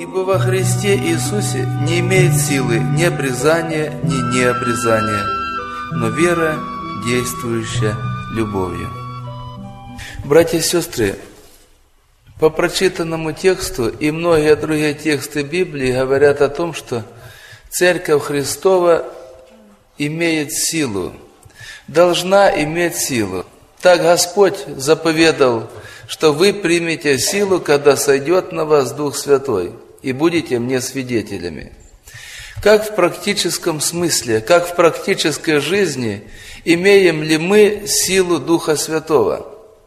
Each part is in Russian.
Ибо во Христе Иисусе не имеет силы ни обрезания, ни необрезания, но вера, действующая любовью. Братья и сестры, по прочитанному тексту и многие другие тексты Библии говорят о том, что Церковь Христова имеет силу, должна иметь силу. Так Господь заповедал, что вы примете силу, когда сойдет на вас Дух Святой, и будете мне свидетелями. Как в практическом смысле, как в практической жизни имеем ли мы силу Духа Святого?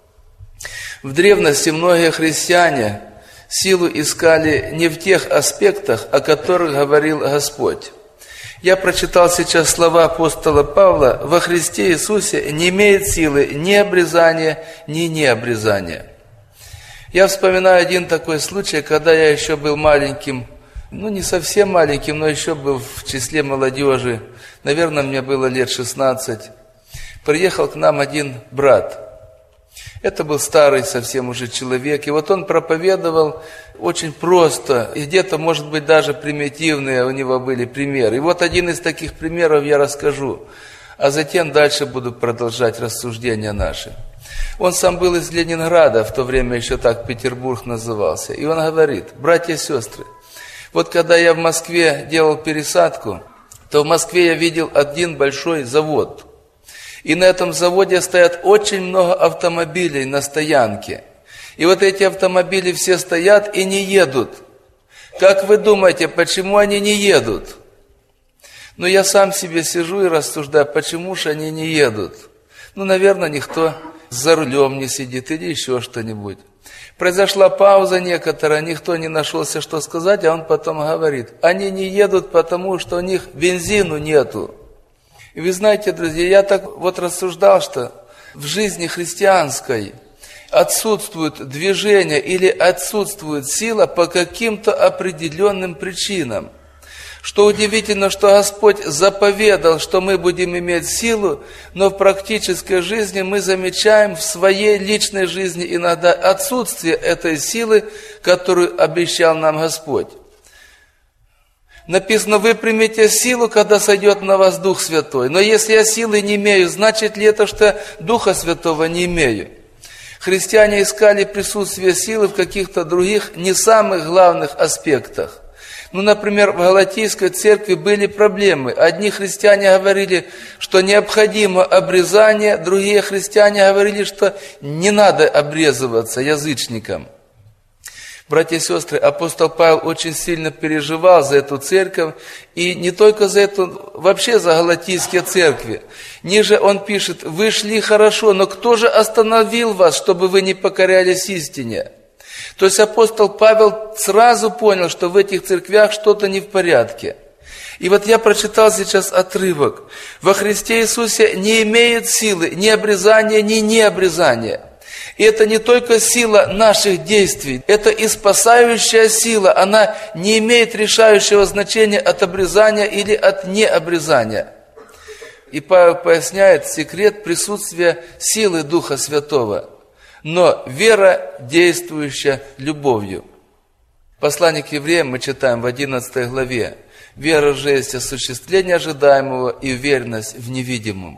В древности многие христиане силу искали не в тех аспектах, о которых говорил Господь. Я прочитал сейчас слова апостола Павла: «Во Христе Иисусе не имеет силы ни обрезания, ни необрезания». Я вспоминаю один такой случай, когда я еще был маленьким, не совсем маленьким, но еще был в числе молодежи, наверное, мне было лет 16. Приехал к нам один брат. Это был старый совсем уже человек, и вот он проповедовал очень просто, и где-то, может быть, даже примитивные у него были примеры. И вот один из таких примеров я расскажу, а затем дальше буду продолжать рассуждения наши. Он сам был из Ленинграда, в то время еще так Петербург назывался, и он говорит: братья и сестры, вот когда я в Москве делал пересадку, то в Москве я видел один большой завод. И на этом заводе стоят очень много автомобилей на стоянке. И вот эти автомобили все стоят и не едут. Как вы думаете, почему они не едут? Я сам себе сижу и рассуждаю, почему же они не едут? Наверное, никто за рулем не сидит или еще что-нибудь. Произошла пауза некоторая, никто не нашелся, что сказать, а он потом говорит: они не едут, потому что у них бензину нету. И вы знаете, друзья, я так вот рассуждал, что в жизни христианской отсутствует движение или отсутствует сила по каким-то определенным причинам. Что удивительно, что Господь заповедал, что мы будем иметь силу, но в практической жизни мы замечаем в своей личной жизни иногда отсутствие этой силы, которую обещал нам Господь. Написано: вы примете силу, когда сойдет на вас Дух Святой. Но если я силы не имею, значит ли это, что Духа Святого не имею? Христиане искали присутствие силы в каких-то других, не самых главных аспектах. Например, в Галатийской церкви были проблемы. Одни христиане говорили, что необходимо обрезание, другие христиане говорили, что не надо обрезываться язычникам. Братья и сестры, апостол Павел очень сильно переживал за эту церковь, и не только за эту, вообще за галатийские церкви. Ниже он пишет: вы шли хорошо, но кто же остановил вас, чтобы вы не покорялись истине? То есть апостол Павел сразу понял, что в этих церквях что-то не в порядке. И вот я прочитал сейчас отрывок: во Христе Иисусе не имеет силы ни обрезания, ни необрезания. И это не только сила наших действий, это и спасающая сила. Она не имеет решающего значения от обрезания или от необрезания. И Павел поясняет секрет присутствия силы Духа Святого. Но вера, действующая любовью. Послание к евреям мы читаем в 11 главе. Вера же есть осуществление ожидаемого и уверенность в невидимом.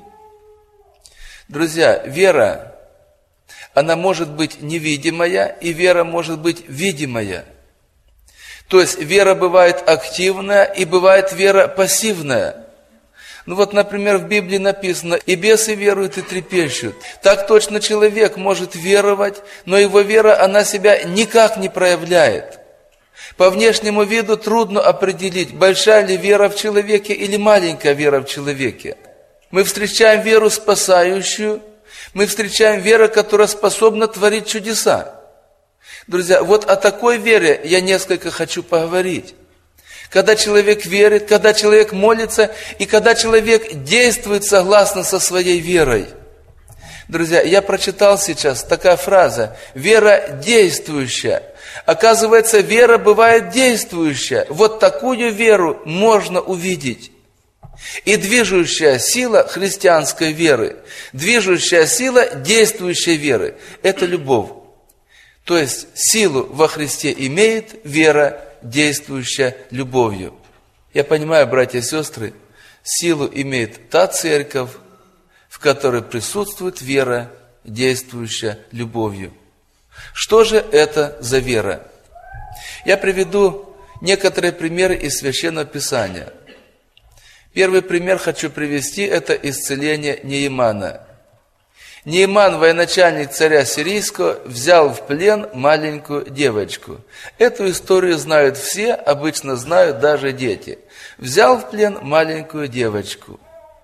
Друзья, вера, она может быть невидимая, и вера может быть видимая. То есть вера бывает активная, и бывает вера пассивная. Например, в Библии написано: и бесы веруют и трепещут. Так точно человек может веровать, но его вера, она себя никак не проявляет. По внешнему виду трудно определить, большая ли вера в человеке или маленькая вера в человеке. Мы встречаем веру спасающую, мы встречаем веру, которая способна творить чудеса. Друзья, вот о такой вере я несколько хочу поговорить. Когда человек верит, когда человек молится, и когда человек действует согласно со своей верой. Друзья, я прочитал сейчас такая фраза: вера действующая. Оказывается, вера бывает действующая. Вот такую веру можно увидеть. И движущая сила христианской веры, движущая сила действующей веры – это любовь. То есть силу во Христе имеет вера, действующая любовью. Я понимаю, братья и сестры, силу имеет та церковь, в которой присутствует вера, действующая любовью. Что же это за вера? Я приведу некоторые примеры из Священного Писания. Первый пример хочу привести, это исцеление Неемана. Нееман, военачальник царя сирийского, взял в плен маленькую девочку. Эту историю знают все, обычно знают даже дети. Взял в плен маленькую девочку.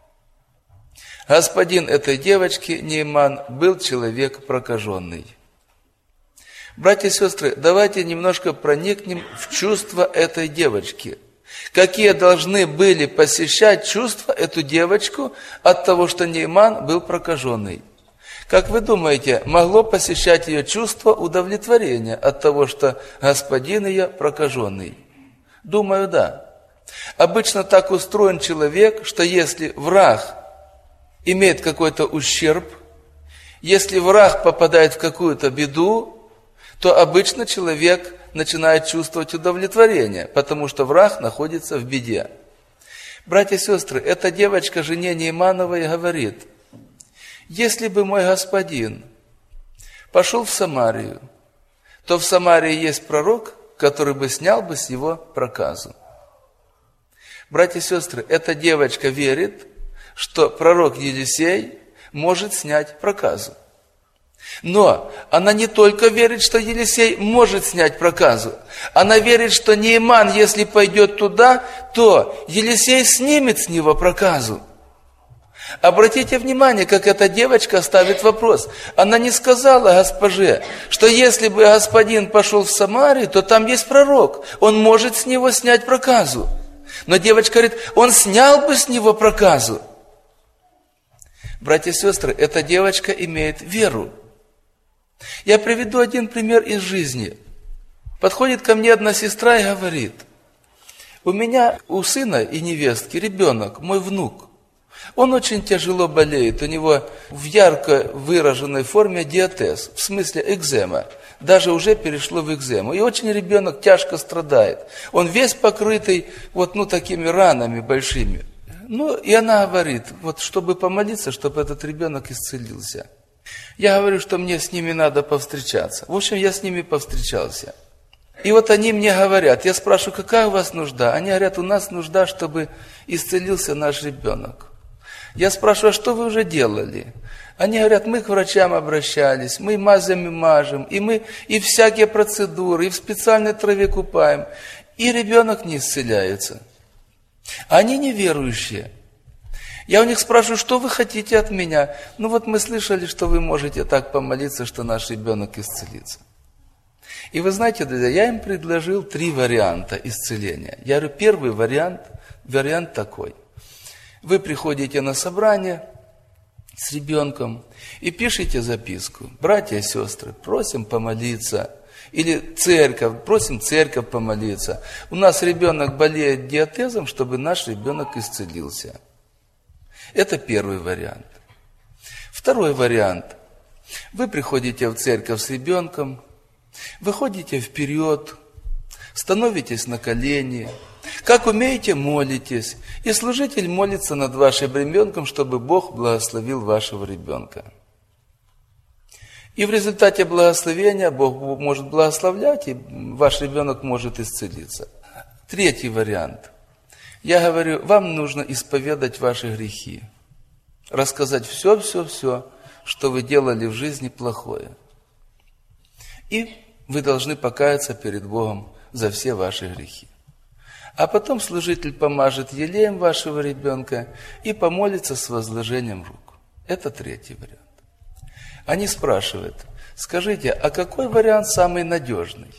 Господин этой девочки, Нееман, был человек прокаженный. Братья и сестры, давайте немножко проникнем в чувства этой девочки. Какие должны были посещать чувства эту девочку от того, что Нееман был прокаженный? Как вы думаете, могло посещать ее чувство удовлетворения от того, что господин ее прокаженный? Думаю, да. Обычно так устроен человек, что если враг имеет какой-то ущерб, если враг попадает в какую-то беду, то обычно человек начинает чувствовать удовлетворение, потому что враг находится в беде. Братья и сестры, эта девочка жене Неемановой говорит: если бы мой господин пошел в Самарию, то в Самарии есть пророк, который бы снял бы с него проказу. Братья и сестры, эта девочка верит, что пророк Елисей может снять проказу. Но она не только верит, что Елисей может снять проказу. Она верит, что Нееман, если пойдет туда, то Елисей снимет с него проказу. Обратите внимание, как эта девочка ставит вопрос. Она не сказала госпоже, что если бы господин пошел в Самарию, то там есть пророк. Он может с него снять проказу. Но девочка говорит, он снял бы с него проказу. Братья и сестры, эта девочка имеет веру. Я приведу один пример из жизни. Подходит ко мне одна сестра и говорит: у меня, у сына и невестки ребенок, мой внук. Он очень тяжело болеет, у него в ярко выраженной форме диатез, в смысле экзема. Даже уже перешло в экзему. И очень ребенок тяжко страдает. Он весь покрытый такими ранами большими. И она говорит, чтобы помолиться, чтобы этот ребенок исцелился. Я говорю, что мне с ними надо повстречаться. В общем, я с ними повстречался. И они мне говорят, я спрашиваю, какая у вас нужда? Они говорят, у нас нужда, чтобы исцелился наш ребенок. Я спрашиваю, а что вы уже делали? Они говорят, мы к врачам обращались, мы мазями мажем, и всякие процедуры, и в специальной траве купаем. И ребенок не исцеляется. Они неверующие. Я у них спрашиваю, что вы хотите от меня? Мы слышали, что вы можете так помолиться, что наш ребенок исцелится. И вы знаете, друзья, я им предложил 3 варианта исцеления. Я говорю, первый вариант такой. Вы приходите на собрание с ребенком и пишите записку. Братья и сестры, просим помолиться. Или церковь, просим церковь помолиться. У нас ребенок болеет диатезом, чтобы наш ребенок исцелился. Это первый вариант. Второй вариант. Вы приходите в церковь с ребенком, выходите вперед, становитесь на колени, как умеете, молитесь, и служитель молится над вашим ребенком, чтобы Бог благословил вашего ребенка. И в результате благословения Бог может благословлять, и ваш ребенок может исцелиться. Третий вариант. Я говорю, вам нужно исповедать ваши грехи, рассказать все, что вы делали в жизни плохое. И вы должны покаяться перед Богом за все ваши грехи. А потом служитель помажет елеем вашего ребенка и помолится с возложением рук. Это третий вариант. Они спрашивают, скажите, а какой вариант самый надежный?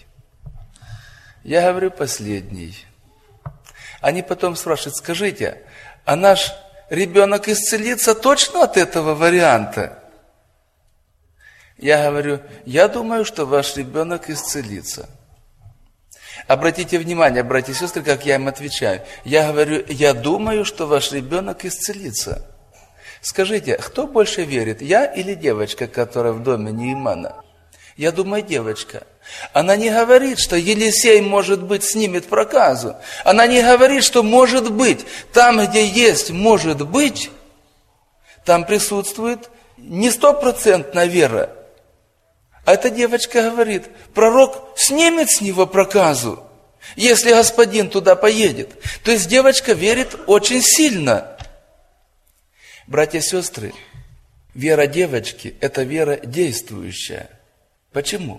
Я говорю, последний. Они потом спрашивают, скажите, а наш ребенок исцелится точно от этого варианта? Я говорю, я думаю, что ваш ребенок исцелится. Обратите внимание, братья и сестры, как я им отвечаю. Я говорю, я думаю, что ваш ребенок исцелится. Скажите, кто больше верит, я или девочка, которая в доме Неемана? Я думаю, девочка, она не говорит, что Елисей, может быть, снимет проказу. Она не говорит, что может быть. Там, где есть может быть, там присутствует не 100% вера. А эта девочка говорит, пророк снимет с него проказу, если господин туда поедет. То есть девочка верит очень сильно. Братья и сестры, вера девочки – это вера действующая. Почему?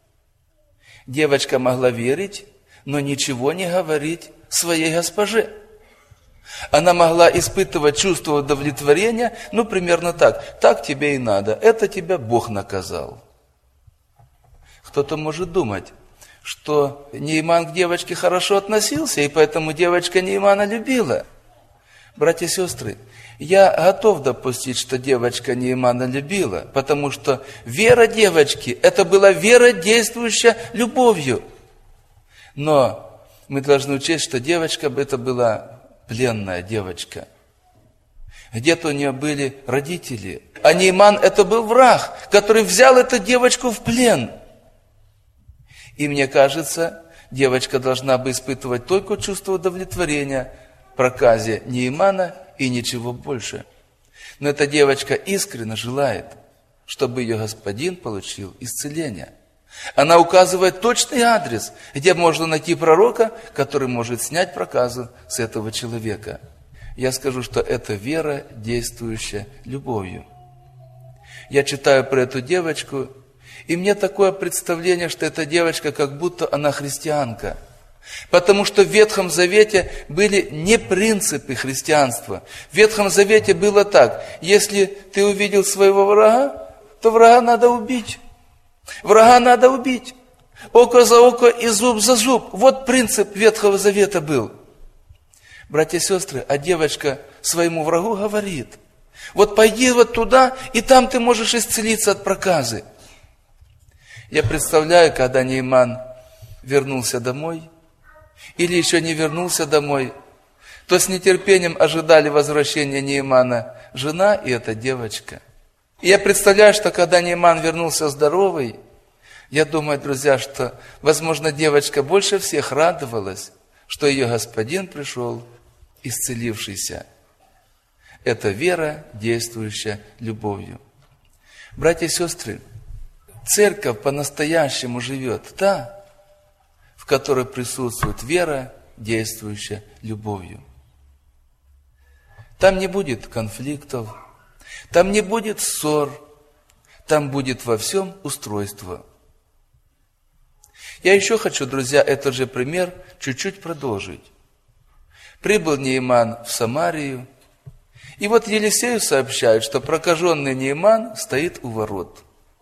Девочка могла верить, но ничего не говорить своей госпоже. Она могла испытывать чувство удовлетворения, примерно так. Так тебе и надо, это тебя Бог наказал. Кто-то может думать, что Нейман к девочке хорошо относился, и поэтому девочка Неймана любила. Братья и сестры, я готов допустить, что девочка Неймана любила, потому что вера девочки, это была вера, действующая любовью. Но мы должны учесть, что девочка это была пленная девочка. Где-то у нее были родители. А Нейман это был враг, который взял эту девочку в плен. И мне кажется, девочка должна бы испытывать только чувство удовлетворения в проказе Неймана и ничего больше. Но эта девочка искренне желает, чтобы ее господин получил исцеление. Она указывает точный адрес, где можно найти пророка, который может снять проказу с этого человека. Я скажу, что это вера, действующая любовью. Я читаю про эту девочку, и мне такое представление, что эта девочка, как будто она христианка. Потому что в Ветхом Завете были не принципы христианства. В Ветхом Завете было так: если ты увидел своего врага, то врага надо убить. Врага надо убить. Око за око и зуб за зуб. Вот принцип Ветхого Завета был. Братья и сестры, а девочка своему врагу говорит: вот пойди вот туда, и там ты можешь исцелиться от проказы. Я представляю, когда Нейман вернулся домой, или еще не вернулся домой, то с нетерпением ожидали возвращения Неймана жена и эта девочка. И я представляю, что когда Нейман вернулся здоровый, я думаю, друзья, что, возможно, девочка больше всех радовалась, что ее господин пришел исцелившийся. Это вера, действующая любовью. Братья и сестры, церковь по-настоящему живет та, в которой присутствует вера, действующая любовью. Там не будет конфликтов, там не будет ссор, там будет во всем устройство. Я еще хочу, друзья, этот же пример чуть-чуть продолжить. Прибыл Нейман в Самарию, и вот Елисею сообщают, что прокаженный Нейман стоит у ворот.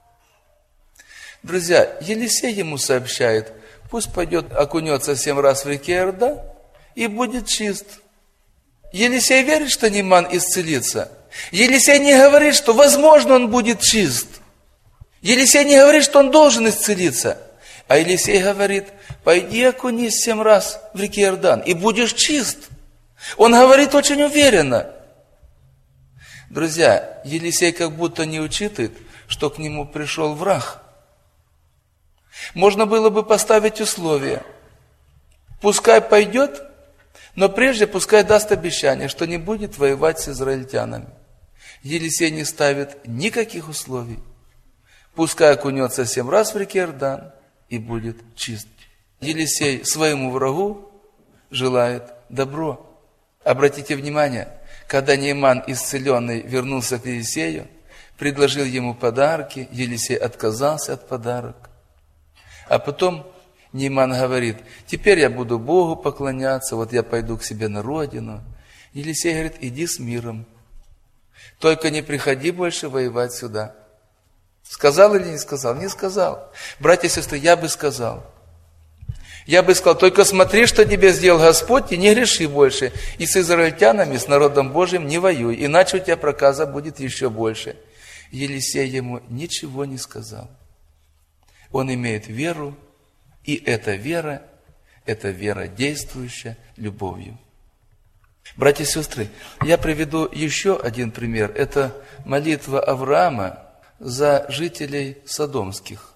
Друзья, Елисей ему сообщает: пусть пойдет, окунется 7 раз в реке Иордан и будет чист. Елисей верит, что Нейман исцелится. Елисей не говорит, что возможно он будет чист. Елисей не говорит, что он должен исцелиться. А Елисей говорит: пойди окунись 7 раз в реке Иордан и будешь чист. Он говорит очень уверенно. Друзья, Елисей как будто не учитывает, что к нему пришел враг. Можно было бы поставить условие: пускай пойдет, но прежде пускай даст обещание, что не будет воевать с израильтянами. Елисей не ставит никаких условий. Пускай окунется 7 раз в реке Иордан и будет чист. Елисей своему врагу желает добро. Обратите внимание, когда Нейман исцеленный вернулся к Елисею, предложил ему подарки, Елисей отказался от подарок. А потом Нейман говорит: теперь я буду Богу поклоняться, вот я пойду к себе на родину. Елисей говорит: иди с миром, только не приходи больше воевать сюда. Сказал или не сказал? Не сказал. Братья и сестры, я бы сказал, только смотри, что тебе сделал Господь, и не греши больше. И с израильтянами, с народом Божьим не воюй, иначе у тебя проказа будет еще больше. Елисей ему ничего не сказал. Он имеет веру, и эта вера действующая любовью. Братья и сестры, я приведу еще один пример. Это молитва Авраама за жителей содомских.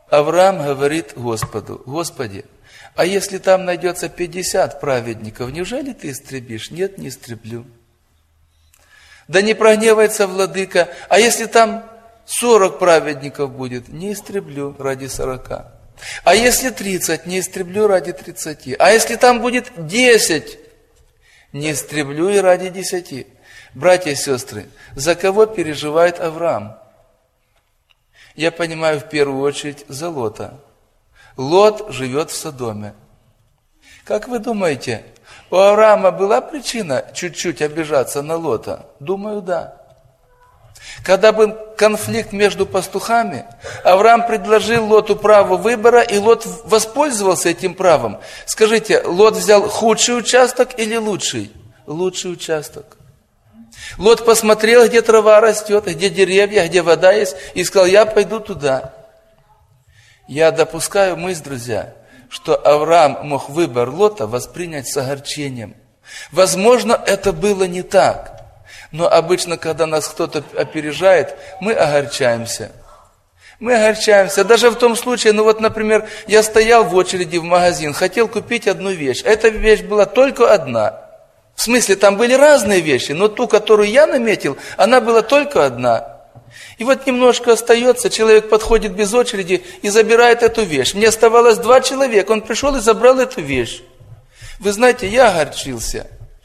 Авраам говорит Господу: Господи, а если там найдется 50 праведников, неужели ты истребишь? Нет, не истреблю. Да не прогневается владыка, а если там 40 праведников будет, не истреблю ради 40. А если 30, не истреблю ради 30. А если там будет 10, не истреблю и ради 10. Братья и сестры, за кого переживает Авраам? Я понимаю, в первую очередь, за Лота. Лот живет в Содоме. Как вы думаете, у Авраама была причина чуть-чуть обижаться на Лота? Думаю, да. Когда был конфликт между пастухами, Авраам предложил Лоту право выбора, и Лот воспользовался этим правом. Скажите, Лот взял худший участок или лучший? Лучший участок. Лот посмотрел, где трава растет, где деревья, где вода есть, и сказал: я пойду туда. Я допускаю мысль, друзья, что Авраам мог выбор Лота воспринять с огорчением. Возможно, это было не так. Но обычно, когда нас кто-то опережает, мы огорчаемся. Мы огорчаемся. Даже в том случае, например, я стоял в очереди в магазин, хотел купить одну вещь. Эта вещь была только одна. В смысле, там были разные вещи, но ту, которую я наметил, она была только одна. И вот немножко остается, человек подходит без очереди и забирает эту вещь. Мне оставалось 2 человека, он пришел и забрал эту вещь. Вы знаете, я огорчился.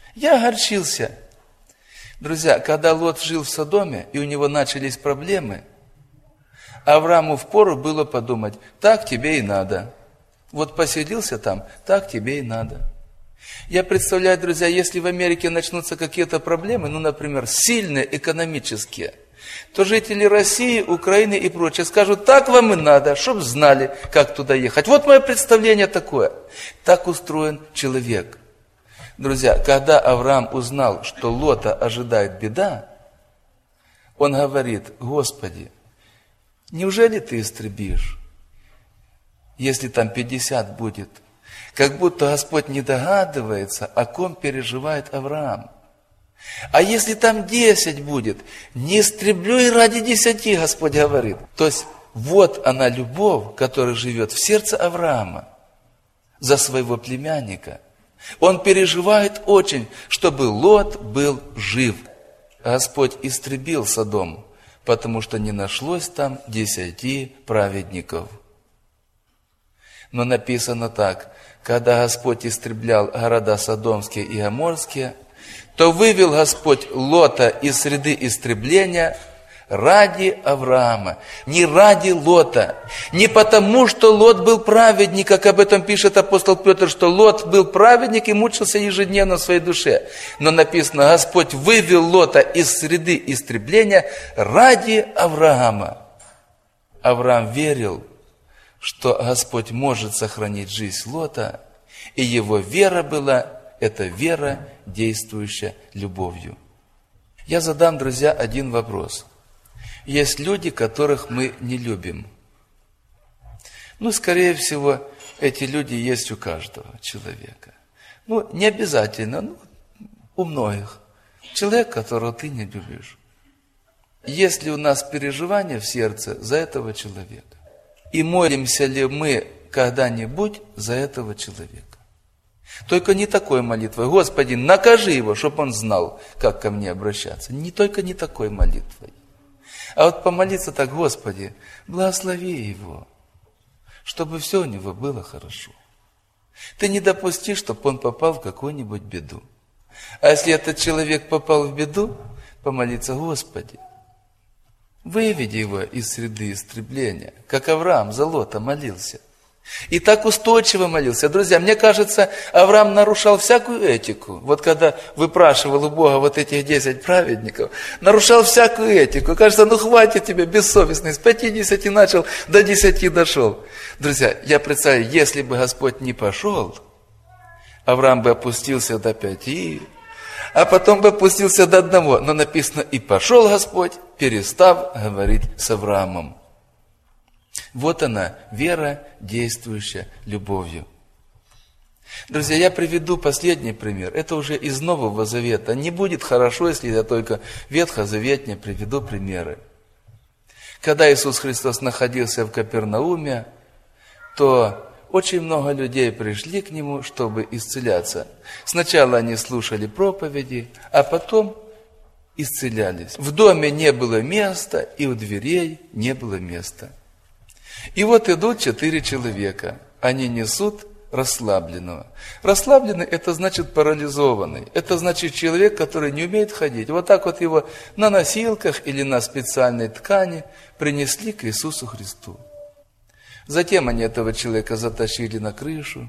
Друзья, когда Лот жил в Содоме, и у него начались проблемы, Аврааму впору было подумать: так тебе и надо. Вот поселился там, так тебе и надо. Я представляю, друзья, если в Америке начнутся какие-то проблемы, например, сильные экономические, то жители России, Украины и прочее скажут: так вам и надо, чтоб знали, как туда ехать. Вот мое представление такое. Так устроен человек. Друзья, когда Авраам узнал, что Лота ожидает беда, он говорит: Господи, неужели ты истребишь, если там 50 будет? Как будто Господь не догадывается, о ком переживает Авраам. А если там 10 будет, не истреблю и ради 10, Господь говорит. То есть, вот она любовь, которая живет в сердце Авраама за своего племянника. Он переживает очень, чтобы Лот был жив. Господь истребил Содом, потому что не нашлось там 10 праведников. Но написано так: когда Господь истреблял города Содомские и Гоморские, то вывел Господь Лота из среды истребления ради Авраама, не ради Лота. Не потому, что Лот был праведник, как об этом пишет апостол Петр, что Лот был праведник и мучился ежедневно в своей душе. Но написано: Господь вывел Лота из среды истребления ради Авраама. Авраам верил, что Господь может сохранить жизнь Лота, и его вера была, это вера, действующая любовью. Я задам, друзья, один вопрос. Есть люди, которых мы не любим. Скорее всего, эти люди есть у каждого человека. Не обязательно, у многих. Человек, которого ты не любишь. Есть ли у нас переживания в сердце за этого человека? И молимся ли мы когда-нибудь за этого человека? Только не такой молитвой: Господи, накажи его, чтобы он знал, как ко мне обращаться. Не такой молитвой. А вот помолиться так: Господи, благослови его, чтобы все у него было хорошо. Ты не допусти, чтобы он попал в какую-нибудь беду. А если этот человек попал в беду, помолиться: Господи, выведи его из среды истребления, как Авраам за Лота молился. И так устойчиво молился. Друзья, мне кажется, Авраам нарушал всякую этику. Вот когда выпрашивал у Бога вот этих 10 праведников, нарушал всякую этику. Кажется, хватит тебе, бессовестный, с 50 начал, до 10 дошел. Друзья, я представляю, если бы Господь не пошел, Авраам бы опустился до 5, а потом бы опустился до 1. Но написано: и пошел Господь, перестав говорить с Авраамом. Вот она, вера, действующая любовью. Друзья, я приведу последний пример. Это уже из Нового Завета. Не будет хорошо, если я только ветхозаветные приведу примеры. Когда Иисус Христос находился в Капернауме, то очень много людей пришли к Нему, чтобы исцеляться. Сначала они слушали проповеди, а потом исцелялись. В доме не было места, и у дверей не было места. И вот идут 4 человека. Они несут расслабленного. Расслабленный – это значит парализованный. Это значит человек, который не умеет ходить. Вот так вот его на носилках или на специальной ткани принесли к Иисусу Христу. Затем они этого человека затащили на крышу,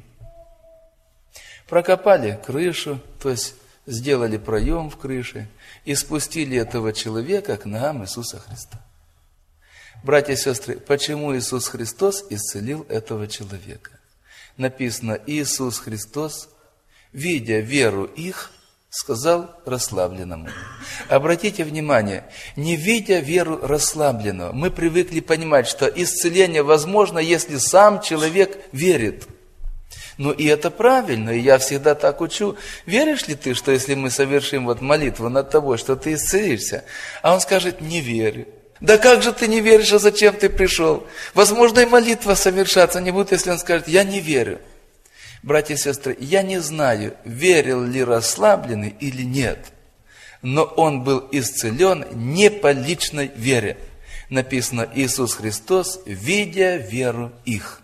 прокопали крышу, то есть сделали проем в крыше и спустили этого человека к ногам Иисуса Христа. Братья и сестры, почему Иисус Христос исцелил этого человека? Написано, Иисус Христос, видя веру их, сказал расслабленному. Обратите внимание, не видя веру расслабленного, мы привыкли понимать, что исцеление возможно, если сам человек верит. Ну и это правильно, и я всегда так учу. Веришь ли ты, что если мы совершим вот молитву над тобой, что ты исцелишься? А он скажет, не верю. Да как же ты не веришь, а зачем ты пришел? Возможно, и молитва совершаться не будет, если он скажет, я не верю. Братья и сестры, я не знаю, верил ли расслабленный или нет, но он был исцелен не по личной вере. Написано, Иисус Христос, видя веру их.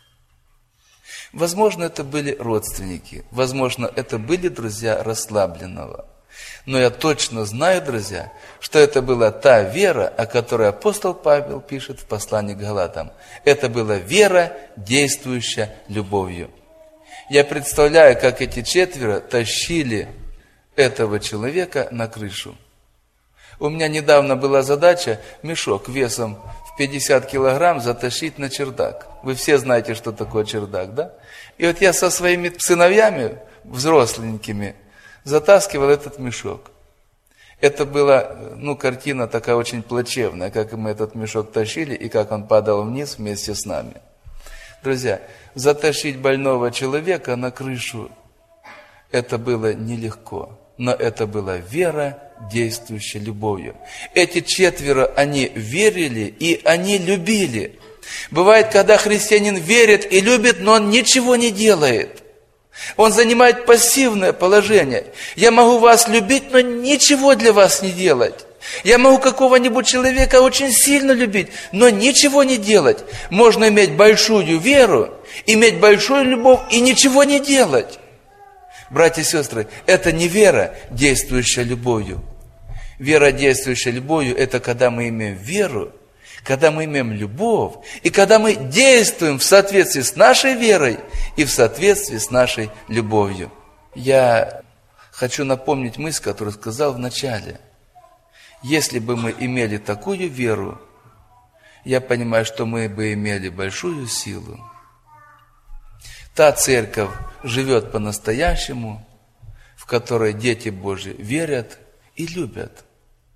Возможно, это были родственники, возможно, это были друзья расслабленного. Но я точно знаю, друзья, что это была та вера, о которой апостол Павел пишет в послании к Галатам. Это была вера, действующая любовью. Я представляю, как эти 4 тащили этого человека на крышу. У меня недавно была задача мешок весом в 50 килограмм затащить на чердак. Вы все знаете, что такое чердак, да? И вот я со своими сыновьями, взросленькими, затаскивал этот мешок. Это была, картина такая очень плачевная, как мы этот мешок тащили и как он падал вниз вместе с нами. Друзья, затащить больного человека на крышу, это было нелегко, но это была вера, действующая любовью. Эти 4, они верили и они любили. Бывает, когда христианин верит и любит, но он ничего не делает. Он занимает пассивное положение. Я могу вас любить, но ничего для вас не делать. Я могу какого-нибудь человека очень сильно любить, но ничего не делать. Можно иметь большую веру, иметь большую любовь и ничего не делать. Братья и сестры, это не вера, действующая любовью. Вера, действующая любовью, это когда мы имеем веру, когда мы имеем любовь, и когда мы действуем в соответствии с нашей верой и в соответствии с нашей любовью. Я хочу напомнить мысль, которую сказал в начале. Если бы мы имели такую веру, я понимаю, что мы бы имели большую силу. Та церковь живет по-настоящему, в которой дети Божьи верят и любят.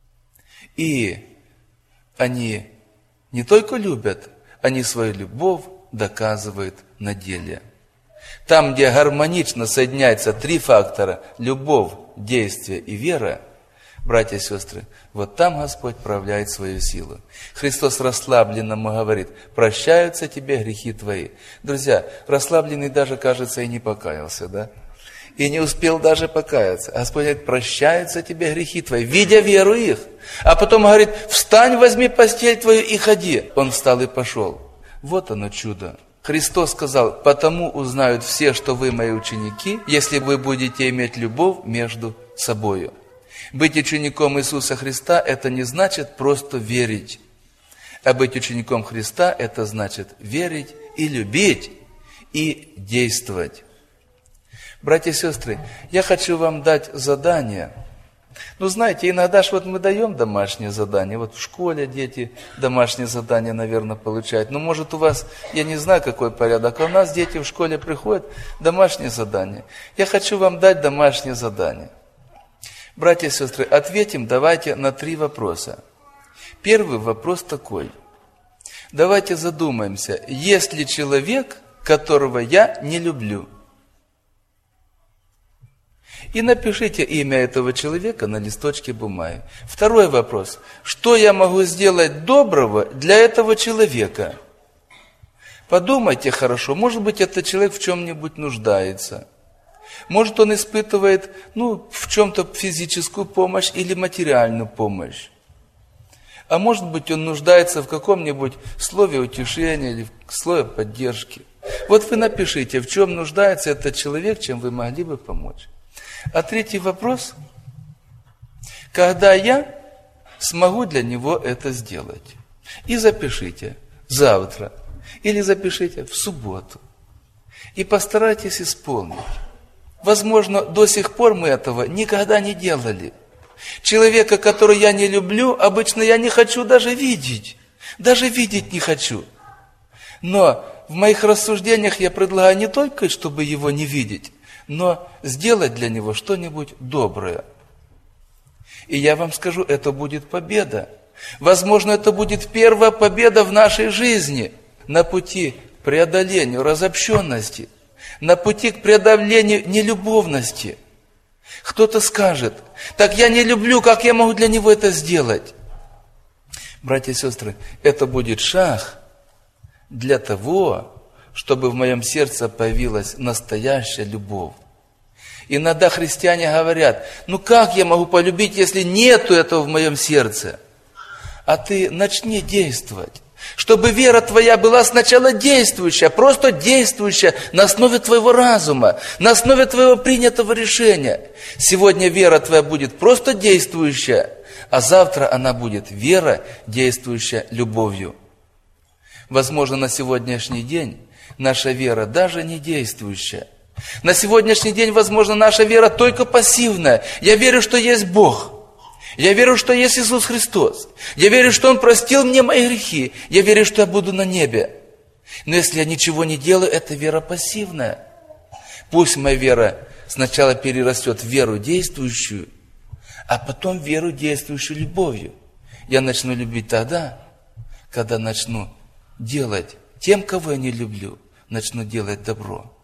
И они не только любят, они свою любовь доказывают на деле. Там, где гармонично соединяются 3 фактора – любовь, действие и вера, братья и сестры, вот там Господь проявляет свою силу. Христос расслабленному говорит, прощаются тебе грехи твои. Друзья, расслабленный даже, кажется, и не покаялся, да? И не успел даже покаяться. Господь говорит, прощаются тебе грехи твои, видя веру их. А потом говорит, встань, возьми постель твою и ходи. Он встал и пошел. Вот оно чудо. Христос сказал, потому узнают все, что вы мои ученики, если вы будете иметь любовь между собою. Быть учеником Иисуса Христа, это не значит просто верить. А быть учеником Христа, это значит верить и любить, и действовать. Братья и сестры, я хочу вам дать задание. Знаете, иногда ж мы даем домашнее задание. Вот в школе дети домашнее задание, наверное, получают. Может, у вас, я не знаю, какой порядок, а у нас дети в школе приходят, домашнее задание. Я хочу вам дать домашнее задание. Братья и сестры, ответим давайте на 3 вопроса. Первый вопрос такой. Давайте задумаемся, есть ли человек, которого я не люблю? И напишите имя этого человека на листочке бумаги. Второй вопрос. Что я могу сделать доброго для этого человека? Подумайте хорошо. Может быть, этот человек в чем-нибудь нуждается. Может, он испытывает, в чем-то физическую помощь или материальную помощь. А может быть, он нуждается в каком-нибудь слове утешения или в слове поддержки. Вот вы напишите, в чем нуждается этот человек, чем вы могли бы помочь. А третий вопрос. Когда я смогу для него это сделать? И запишите завтра или запишите в субботу. И постарайтесь исполнить. Возможно, до сих пор мы этого никогда не делали. Человека, которого я не люблю, обычно я не хочу даже видеть. Даже видеть не хочу. Но в моих рассуждениях я предлагаю не только, чтобы его не видеть, но сделать для него что-нибудь доброе. И я вам скажу, это будет победа. Возможно, это будет первая победа в нашей жизни на пути к преодолению разобщенности, на пути к преодолению нелюбовности. Кто-то скажет, так я не люблю, как я могу для него это сделать? Братья и сестры, это будет шаг для того, чтобы в моем сердце появилась настоящая любовь. Иногда христиане говорят, как я могу полюбить, если нету этого в моем сердце? А ты начни действовать. Чтобы вера твоя была сначала действующая, просто действующая на основе твоего разума, на основе твоего принятого решения. Сегодня вера твоя будет просто действующая, а завтра она будет вера, действующая любовью. Возможно, на сегодняшний день наша вера даже не действующая. На сегодняшний день, возможно, наша вера только пассивная. Я верю, что есть Бог. Я верю, что есть Иисус Христос. Я верю, что Он простил мне мои грехи. Я верю, что я буду на небе. Но если я ничего не делаю, это вера пассивная. Пусть моя вера сначала перерастет в веру действующую, а потом в веру действующую любовью. Я начну любить тогда, когда начну делать тем, кого я не люблю, начну делать добро.